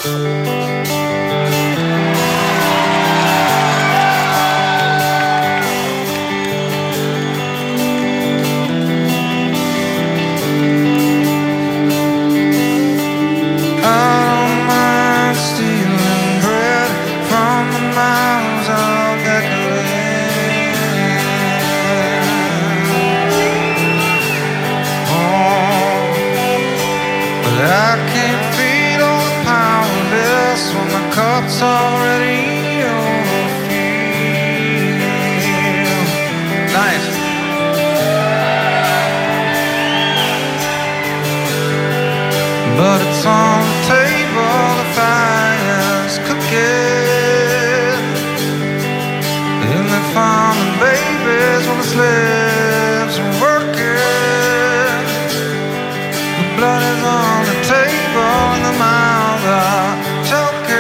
It's already overfilled. Nice. But it's on the table, the fire's cooking. In the farm and babies when the slaves are working. The blood is on the table and the mouths are choking.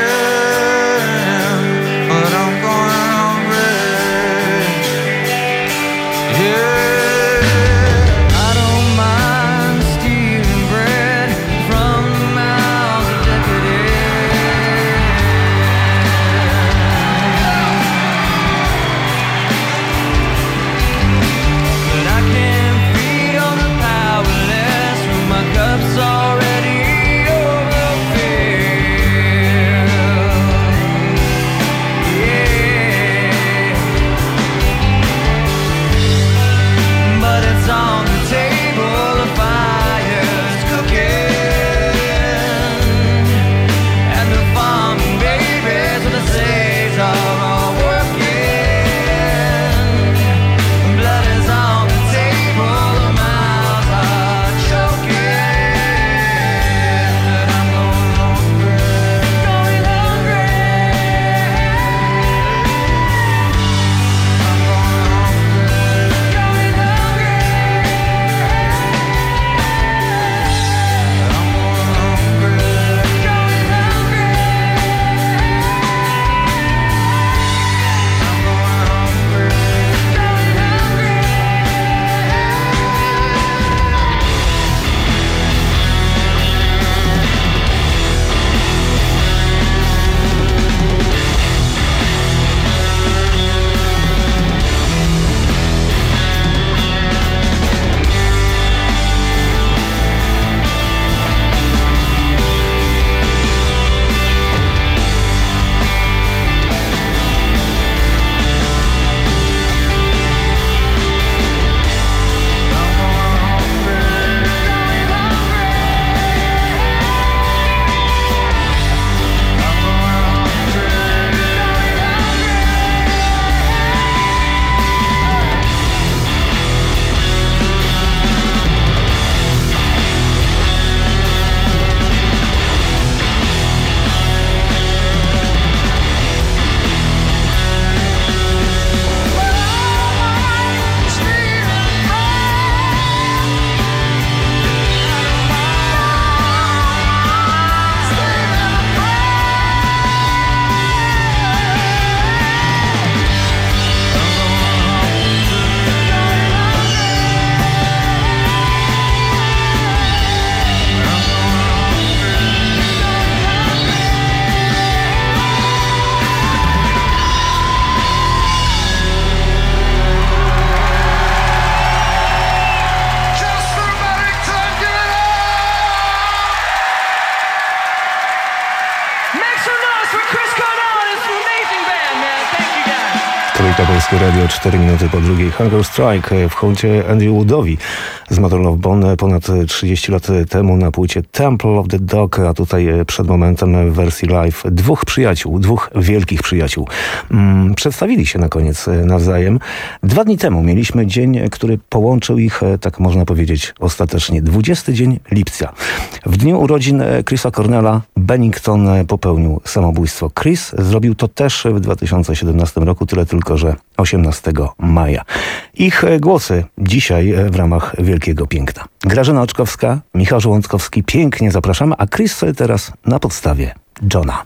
To Polskie Radio, 4 minuty po drugiej. Hunger Strike w hołdzie Andy Woodowi z Mother Love Bone ponad 30 lat temu na płycie Temple of the Dog, a tutaj przed momentem w wersji live dwóch przyjaciół, dwóch wielkich przyjaciół. Przedstawili się na koniec nawzajem. 2 dni temu mieliśmy dzień, który połączył ich, tak można powiedzieć, ostatecznie. 20 dzień lipca. W dniu urodzin Chrisa Cornella Bennington popełnił samobójstwo. Chris zrobił to też w 2017 roku, tyle tylko, że 18 maja. Ich głosy dzisiaj w ramach Wielkiego Piękna. Grażyna Oczkowska, Michał Żołądkowski, pięknie zapraszamy, a Chris teraz na podstawie Johna.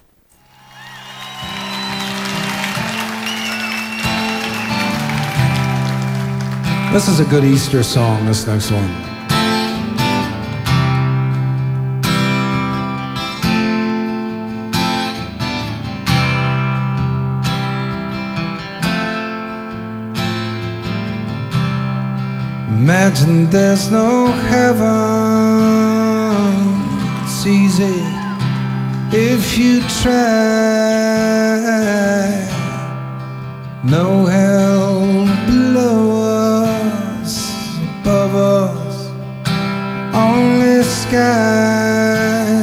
This is a good Easter song, this next one. Imagine there's no heaven. It's easy if you try. No hell below us, above us, only sky.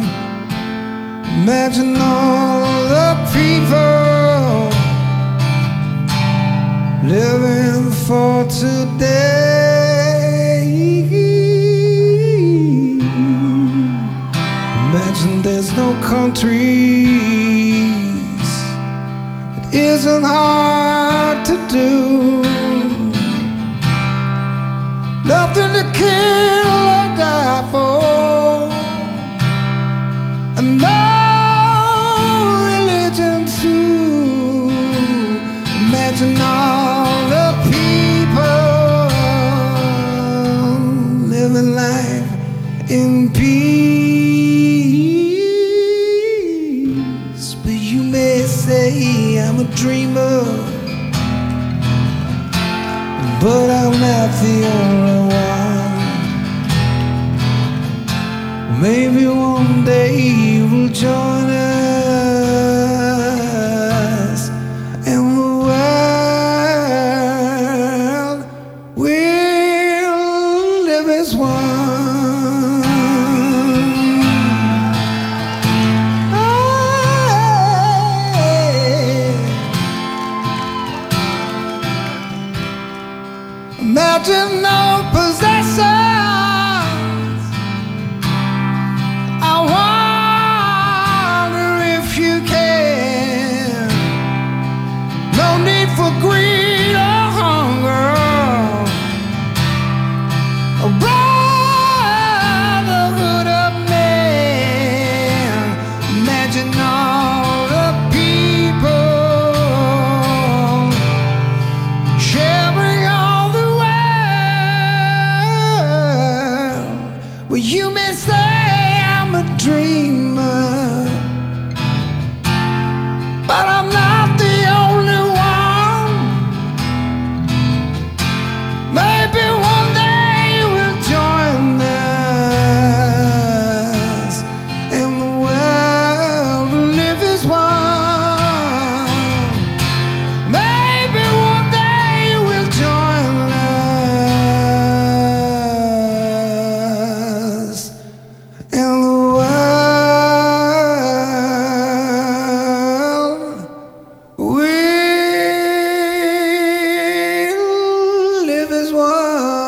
Imagine all the people living for today. Imagine there's no countries. It isn't hard to do. Nothing to kill or die for, and no religion too. Imagine all the people living life in peace. But you may say I'm a dreamer, but I'm not the only one. Maybe one day you will join us, and the world will live as one. Imagine no possessions. I wonder if you can. No need for greed or hunger. A brotherhood of men. Imagine all the people sharing all the world. Well, you may say I'm a dreamer, but I'm not the only one. Maybe one day we'll join us, and the world will live as one. Maybe one day we'll join us, and the world will live as one.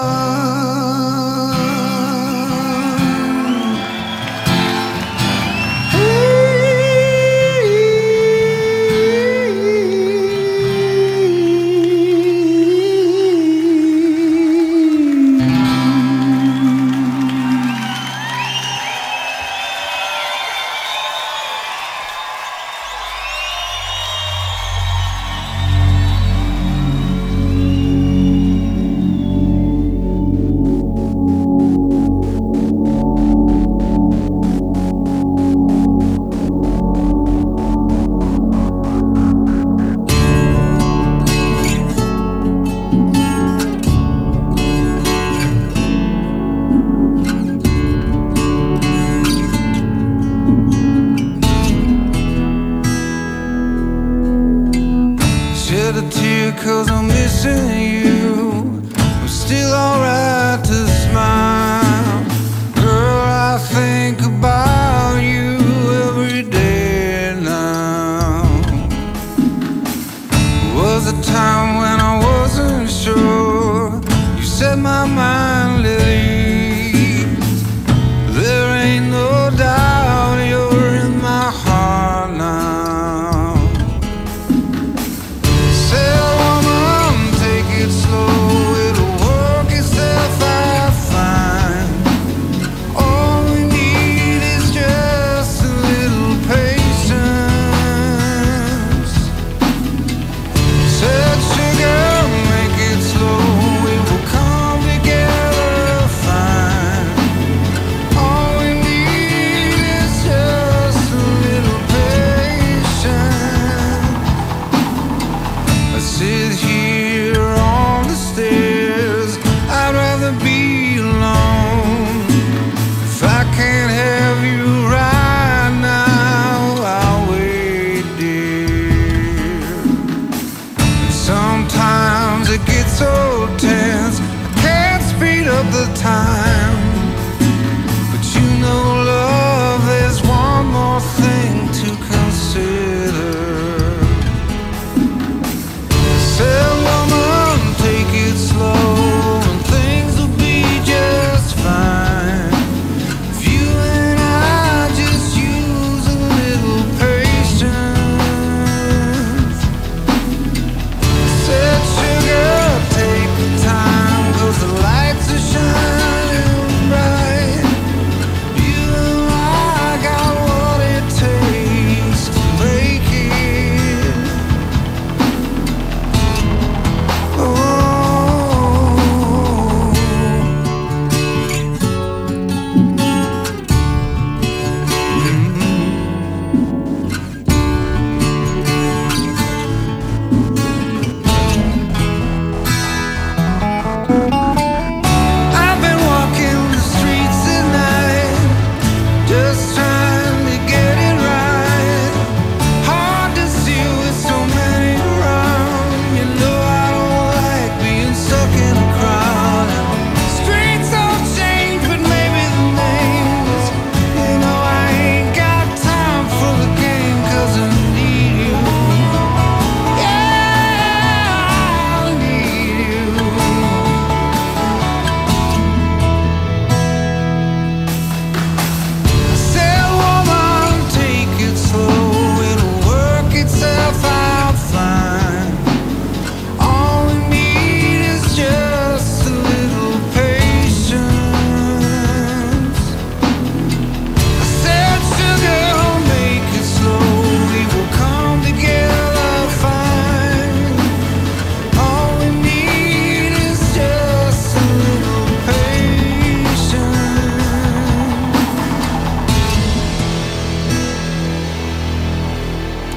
Shed a tear 'cause I'm missing you. I'm still alright to smile. Girl, I think about you every day now. Was a time when I wasn't sure. You set my mind at ease. There ain't no doubt you're in my heart now. Say, woman, take it slow. It'll work itself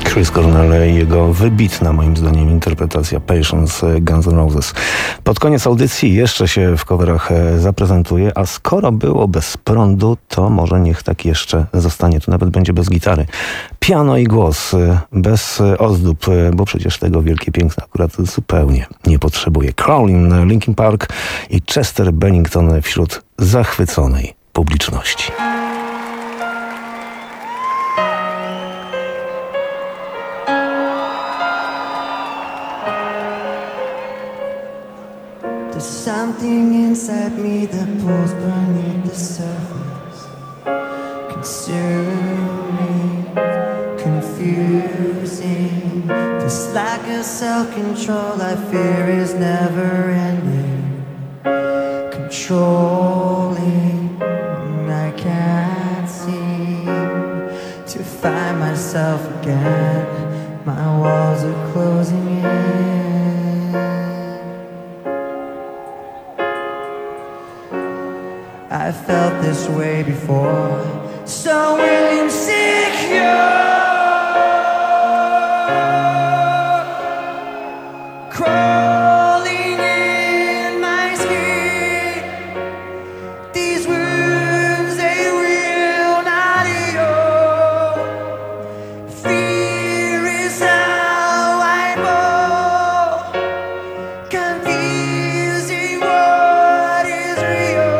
Chris Cornell i jego wybitna, moim zdaniem, interpretacja Patience Guns N' Roses. Pod koniec audycji jeszcze się w coverach zaprezentuje, a skoro było bez prądu, to może niech tak jeszcze zostanie. To nawet będzie bez gitary. Piano i głos, bez ozdób, bo przecież tego wielkie piękno akurat zupełnie nie potrzebuje. Crawling, Linkin Park i Chester Bennington wśród zachwyconej publiczności. There's something inside me that pulls beneath the surface, consuming, confusing. This lack of self-control I fear is never ending, controlling. I can't seem to find myself again. My walls are closing in. I felt this way before, so insecure, crawling in my skin. These wounds, they will not heal. Fear is how I fall, confusing what is real.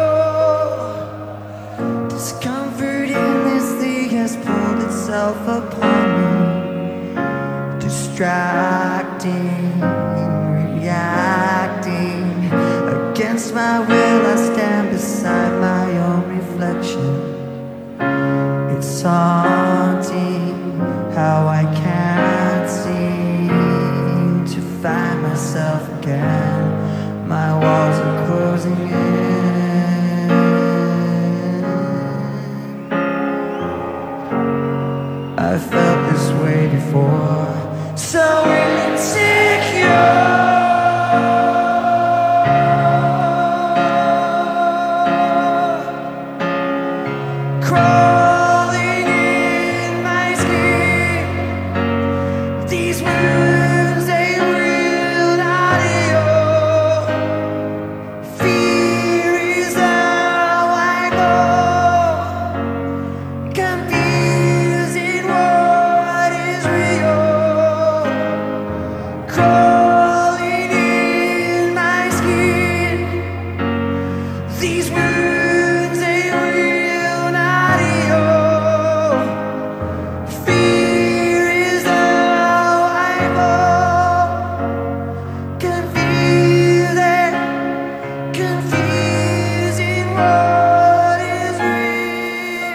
Discomfort in this thing has pulled itself upon me, distracting, reacting. Against my will I stand beside my own reflection. It's haunting how I can't seem to find myself again. My walls are closing in. I felt this way before, so insecure, crawling in my skin. These wounds, they will not heal. Fear is how I go, confusing what is real. Crawling in my skin. These wounds, they will not heal. Fear is how I fall, confusing what is real.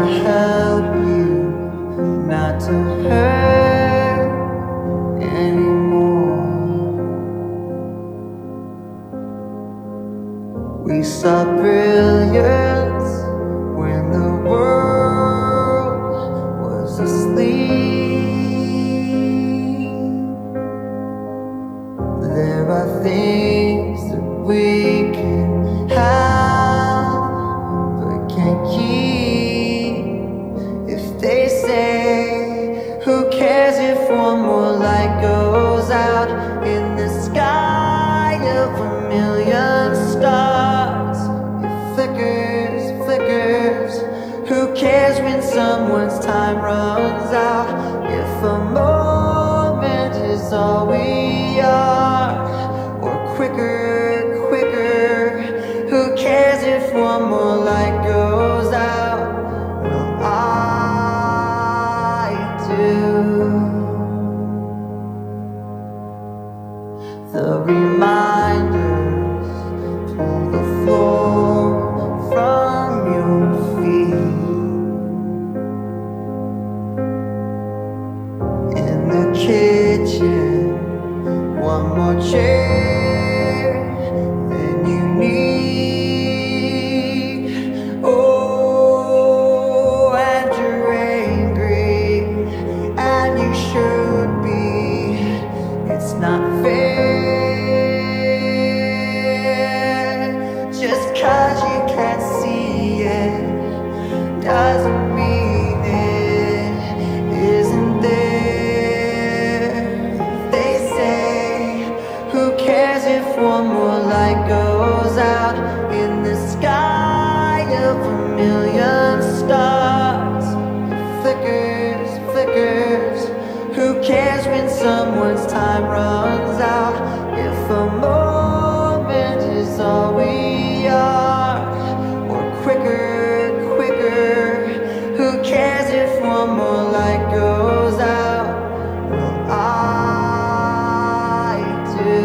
help you not to hurt anymore. We saw brilliance when the world was asleep. There are things that we can have but can't keep. If they say, who cares if one more light goes out in the sky of a million stars? It flickers, flickers. Who cares when someone's time runs out? If a moment is all we are, or quicker, quicker. Who cares if one more light goes out? Well, I do. The reminders pull the floor from your feet. In the kitchen, one more chair than you need. Oh, and you're angry, and you should be. It's not fair. Just 'cause you can't see it doesn't mean it isn't there. They say, who cares if one more light goes out in the sky of a million stars? It flickers, flickers. Who cares when someone's time runs out? If a moment is all we are, or quicker, quicker. Who cares if one more light goes out? Well, I do.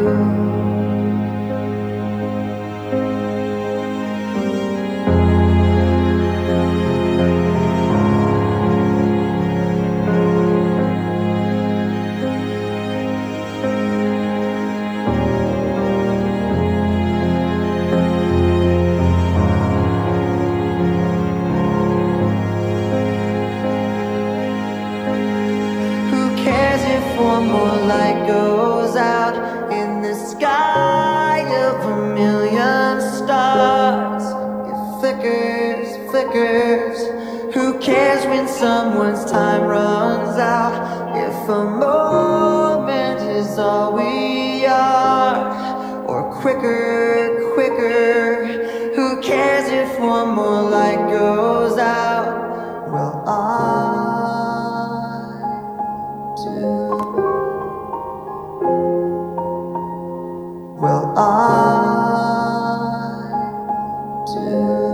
Who cares if one more light goes out in the sky of a million stars? It flickers, flickers. Who cares when someone's time runs out? If a moment is all we are, or quicker, quicker. Who cares if one more light goes out? Well, I do. Well, I do.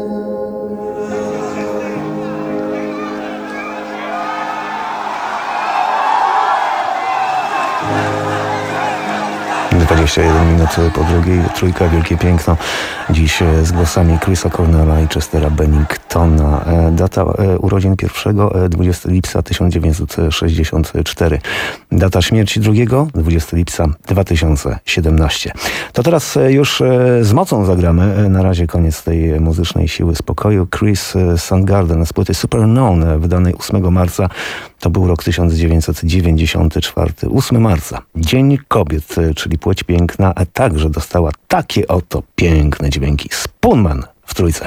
21 minut po drugiej, trójka Wielkie Piękno. Dziś z głosami Chrisa Cornella i Chestera Benningtona. Data urodzin pierwszego 20 lipca 1964. Data śmierci drugiego 20 lipca 2017. To teraz już z mocą zagramy. Na razie koniec tej muzycznej siły spokoju. Chris Soundgarden z płyty Superknown wydanej 8 marca. To był rok 1994. 8 marca. Dzień Kobiet, czyli płeć piękna, a także dostała takie oto piękne dźwięki. Spoonman w trójce.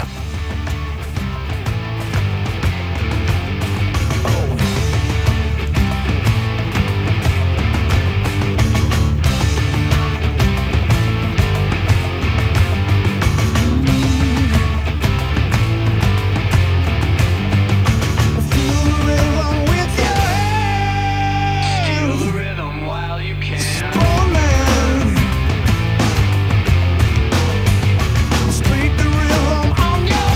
Speak the rhythm on your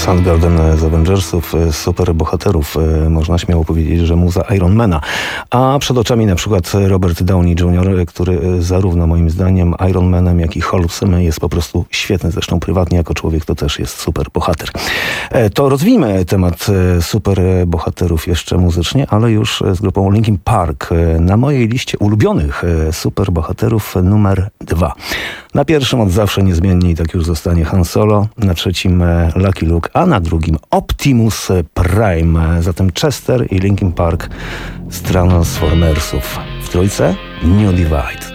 Soundgarden z Avengersów, super bohaterów, można śmiało powiedzieć, że muza Ironmana. A przed oczami na przykład Robert Downey Jr., który zarówno moim zdaniem Ironmanem, jak i Hulkiem jest po prostu świetny. Zresztą prywatnie jako człowiek to też jest super bohater. To rozwijmy temat super bohaterów jeszcze muzycznie, ale już z grupą Linkin Park. Na mojej liście ulubionych super bohaterów numer 2. Na pierwszym od zawsze niezmiennie i tak już zostanie Han Solo, na trzecim Lucky Luke, a na drugim Optimus Prime. Zatem Chester i Linkin Park z Transformersów. W trójce New Divide.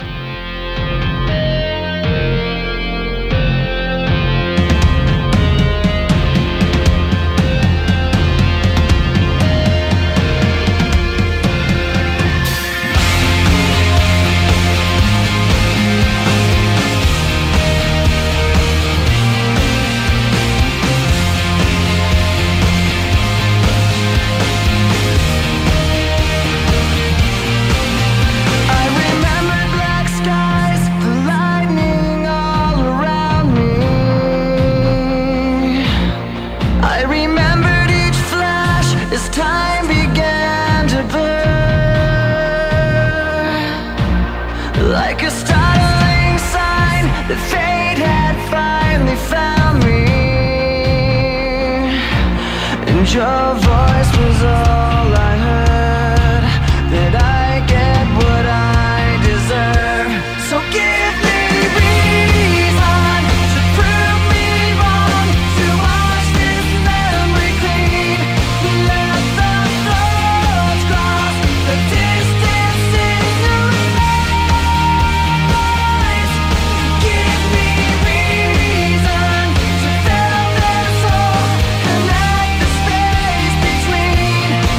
Your voice was all I heard, that I get what I deserve. So give me reason to prove me wrong, to wash this memory clean. Let the thoughts cross the distance in your eyes. Give me reason to fill this hole, connect the space between.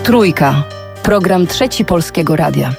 Trójka. Program Trzeci Polskiego Radia.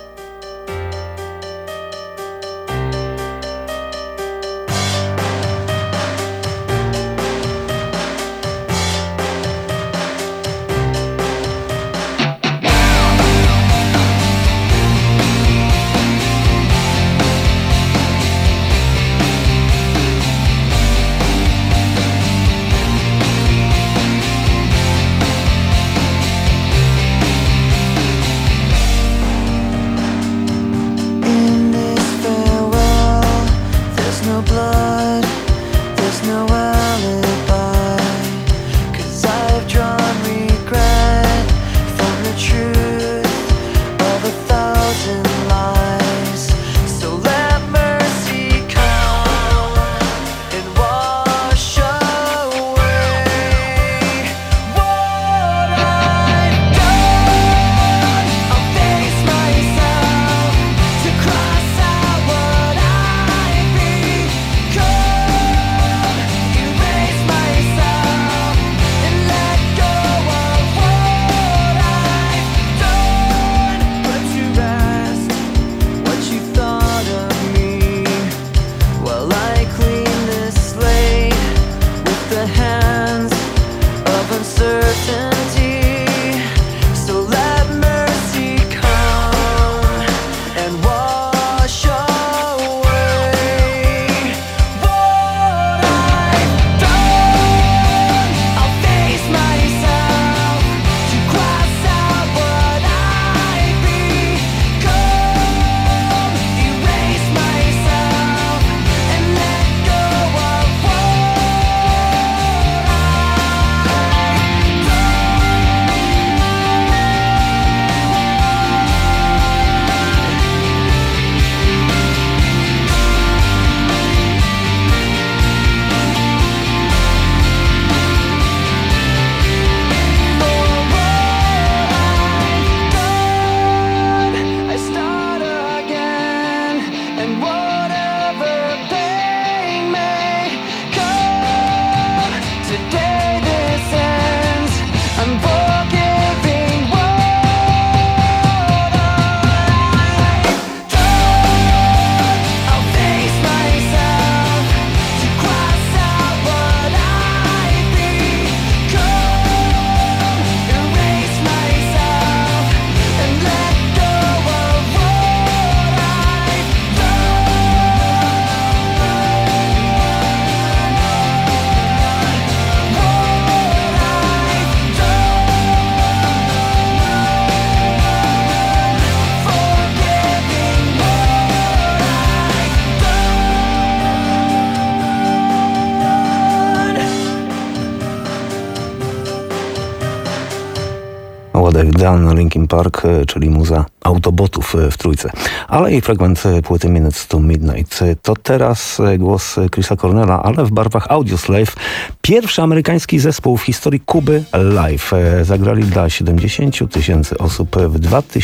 What I've Done, Linkin Park, czyli muza Autobotów w Trójce. Ale i fragment płyty Minutes to Midnight. To teraz głos Chrisa Cornella, ale w barwach Audioslave. Pierwszy amerykański zespół w historii Kuby live. Zagrali dla 70 000 osób w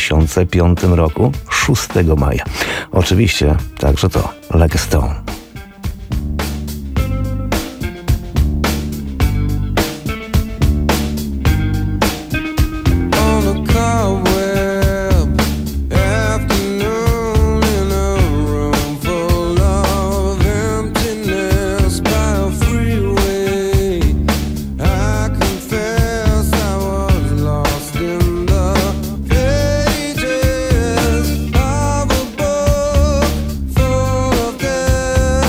2005 roku, 6 maja. Oczywiście także to Like a Stone. Of a book full of death.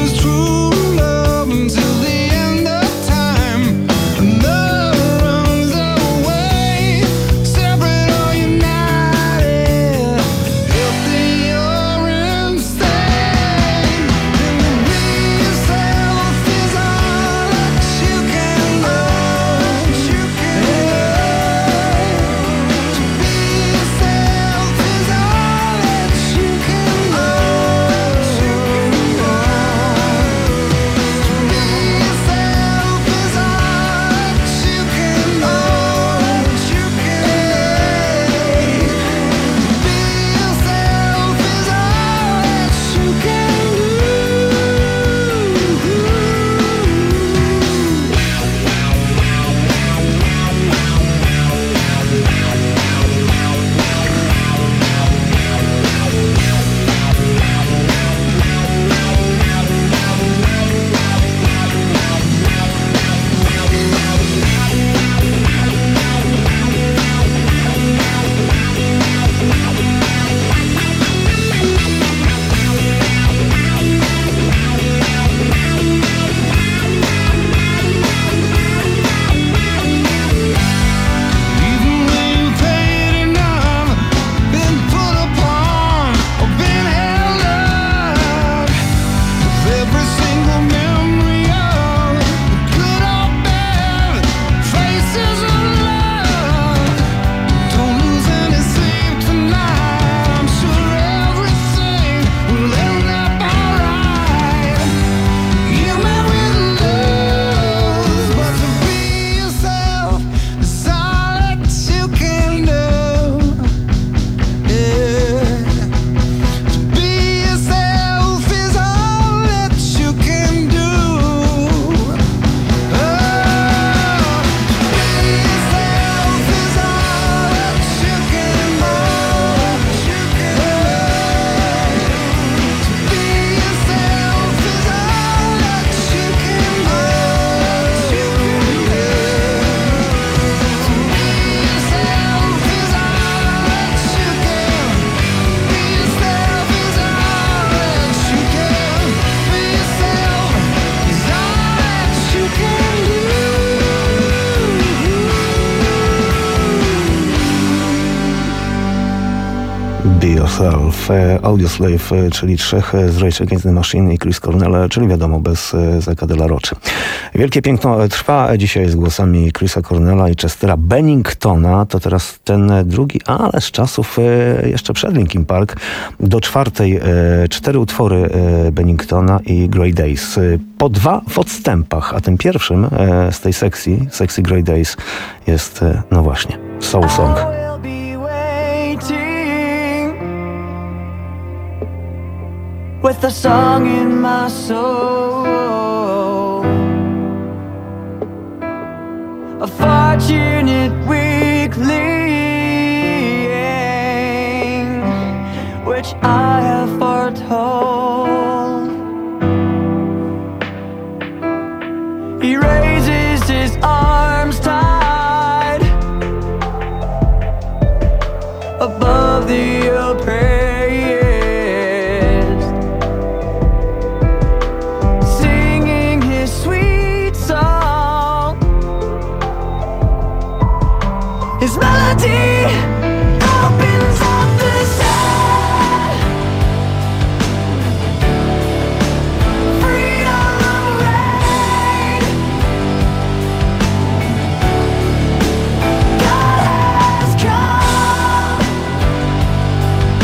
Be Yourself, Audioslave, czyli trzech z Rage Against the Machine i Chris Cornell, czyli wiadomo, bez Zacka de la Rocha. Wielkie piękno trwa dzisiaj z głosami Chrisa Cornella i Chestera Benningtona. To teraz ten drugi, ale z czasów jeszcze przed Linkin Park. Do czwartej 4 utwory Benningtona i Grey Days. Po 2 w odstępach, a tym pierwszym z tej sekcji, Sexy Grey Days, jest, no właśnie, Soul Song. With a song in my soul, a fortunate weakling, which I have foretold. He raises his arms tied above the oppressed, his melody opens up the sun. Freedom reign. God has come.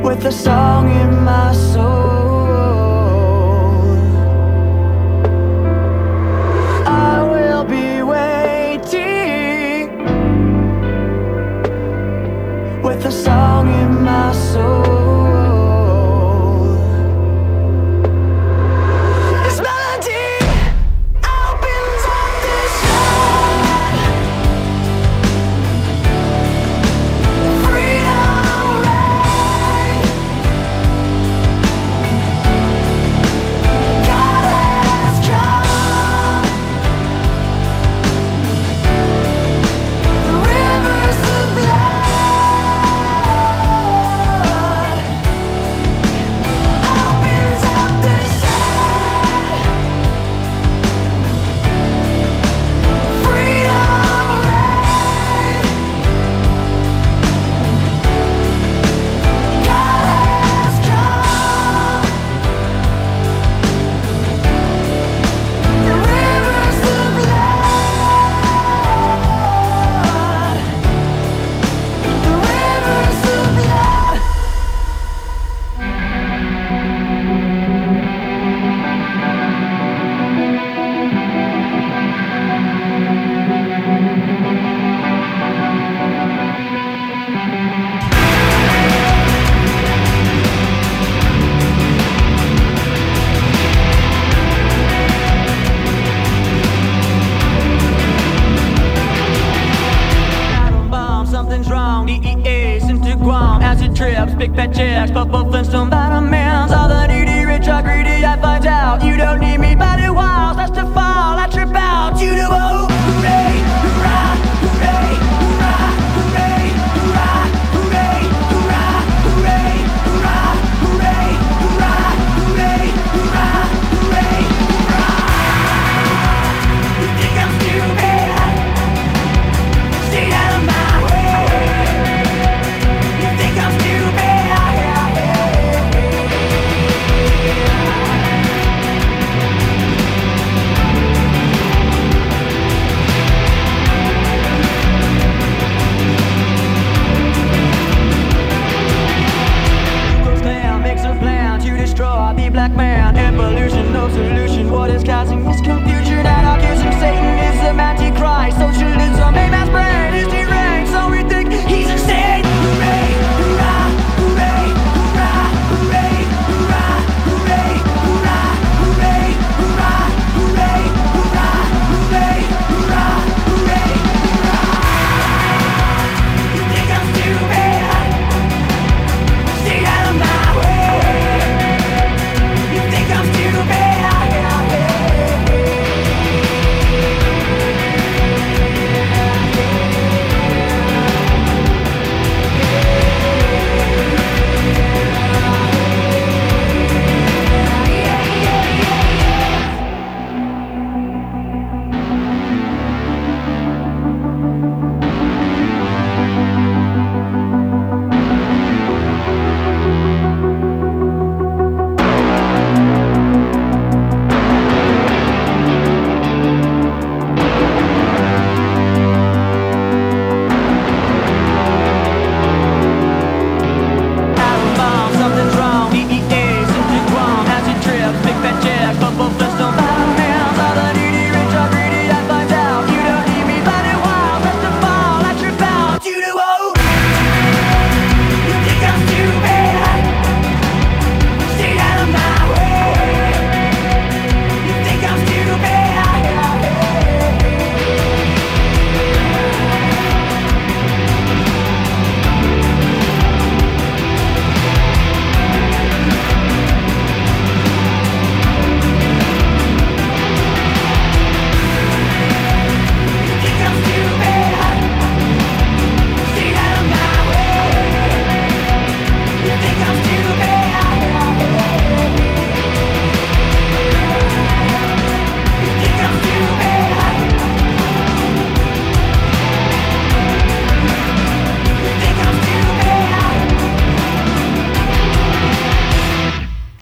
with a song in my soul. I will be waiting with a song in my soul. Big fat checks, purple Flintstone vitamins. All the needy rich are greedy, I find out. You don't need me, body walls, that's to fall. I trip out, you do oh, hooray, hurrah, hooray, hurrah, hooray, hurrah, hooray, hurrah, hooray, hurrah, hooray, hurrah, hooray, hurrah, hooray, hurrah. You think I'm stupid? Stay out of my way. You think I'm stupid?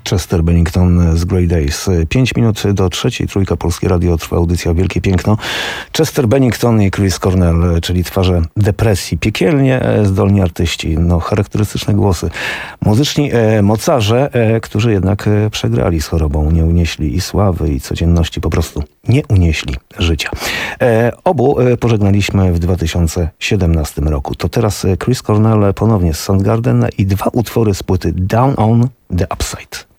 Chester Bennington z Grey Days. 5 minut do 3:00, Trójka Polskie Radio, trwa audycja Wielkie Piękno. Chester Bennington i Chris Cornell, czyli twarze depresji. Piekielnie zdolni artyści, charakterystyczne głosy. Muzyczni mocarze, którzy jednak przegrali z chorobą, nie unieśli i sławy, i codzienności, po prostu nie unieśli życia. Obu pożegnaliśmy w 2017 roku. To teraz Chris Cornell ponownie z Soundgarden i 2 utwory z płyty Down on the Upside.